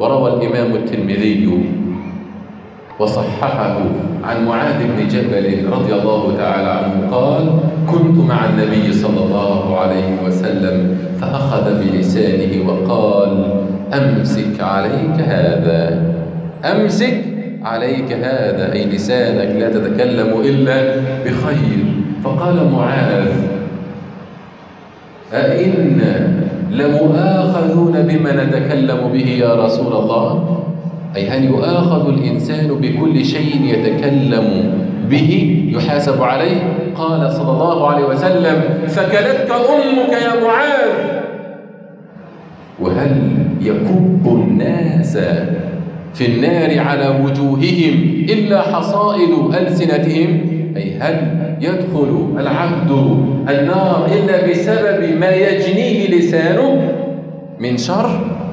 وروى الإمام الترمذي وصححه عن معاذ بن جبل رضي الله تعالى عنه قال: كنت مع النبي صلى الله عليه وسلم فأخذ بلسانه وقال: أمسك عليك هذا، أمسك عليك هذا، أي لسانك لا تتكلم إلا بخير. فقال معاذ: أئنا لمؤاخذون بما نتكلم به يا رسول الله؟ أي هل يؤاخذ الإنسان بكل شيء يتكلم به يحاسب عليه؟ قال صلى الله عليه وسلم: ثكلتك أمك يا معاذ. وهل يكب الناس في النار على وجوههم إلا حصائد ألسنتهم؟ أي هل يدخل العبد النار إلا بسبب ما يجنيه لسانه من شر؟